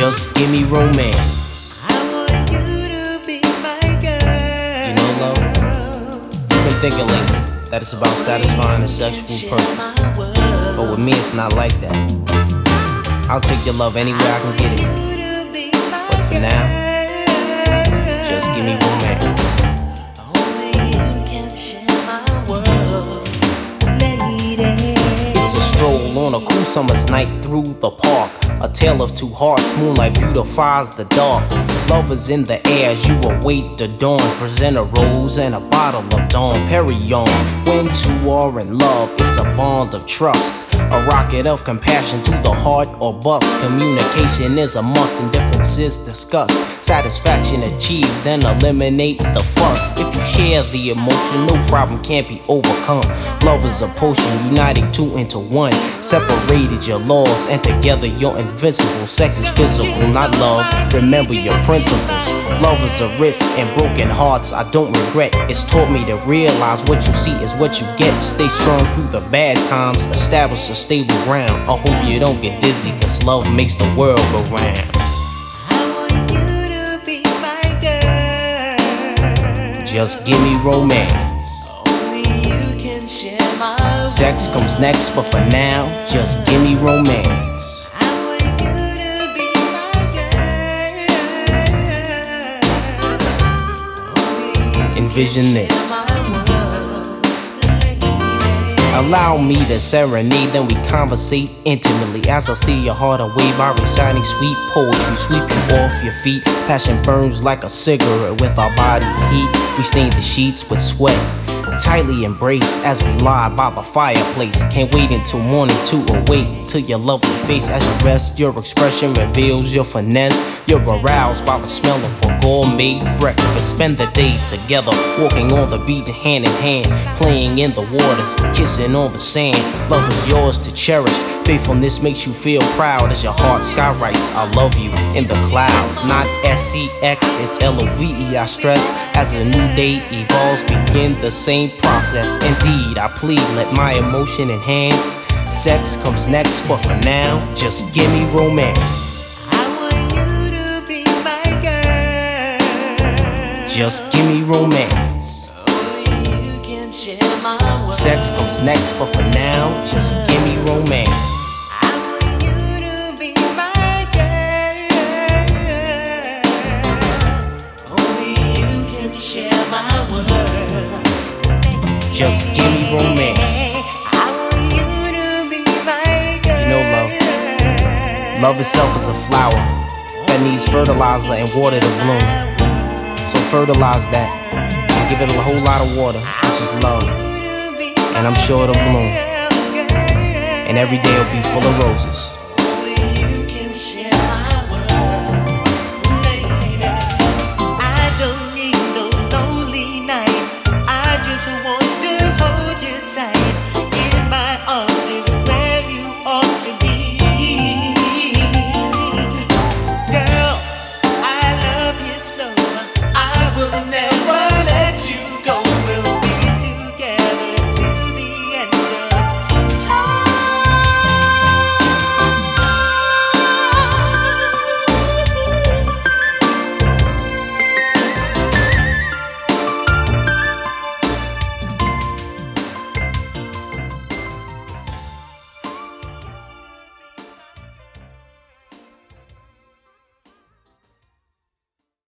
Just give me romance. I want you to be my girl. You know, love, you've been thinking lately that it's about satisfying a sexual purpose, but with me it's not like that. I'll take your love anywhere I can get it, but for now, just give me romance. Only you can share my world, lady. It's a stroll on a cool summer's night through the park. A tale of two hearts, moonlight beautifies the dark. Love is in the air as you await the dawn. Present a rose and a bottle of Dom Perignon. When two are in love, it's a bond of trust, a rocket of compassion to the heart or bust. Communication is a must and differences discussed. Satisfaction achieved, then eliminate the fuss. If you share the emotion, no problem can't be overcome. Love is a potion uniting two into one. Separated your laws and together you're invincible. Sex is physical, not love. Remember your principles. Love is a risk and broken hearts I don't regret. It's taught me to realize what you see is what you get. Stay strong through the bad times. Establish a stable ground. I hope you don't get dizzy, cause love makes the world go round. I want you to be my girl. Just give me romance. Only you can share my world. Sex comes next, but for now, just give me romance. I want you to be my girl. Only you Envision this. my world, lady. Allow me to serenade, then we conversate intimately as I steal your heart away by reciting sweet poetry. Sweep you off your feet. Passion burns like a cigarette with our body heat. We stain the sheets with sweat, tightly embraced as we lie by the fireplace. Can't wait until morning to awake to your lovely face. As you rest, your expression reveals your finesse. You're aroused by the smell of a gourmet breakfast. Spend the day together, walking on the beach hand in hand, playing in the waters, kissing on the sand. Love is yours to cherish. Faithfulness makes you feel proud as your heart skywrites I love you in the clouds. Not SCX, it's LOVE, I stress. As a new day evolves, begin the same process. Indeed, I plead, let my emotion enhance. Sex comes next, but for now, just give me romance. I want you to be my girl. Just give me romance. Only you can share my world. Sex comes next, but for now, just give me romance. I want you to be my girl. Only you can share my world. Just give me romance. I want you to be my girl. You know, love itself is a flower that needs fertilizer and water to bloom. So fertilize that and give it a whole lot of water, which is love. And I'm sure it'll bloom. And every day will be full of roses.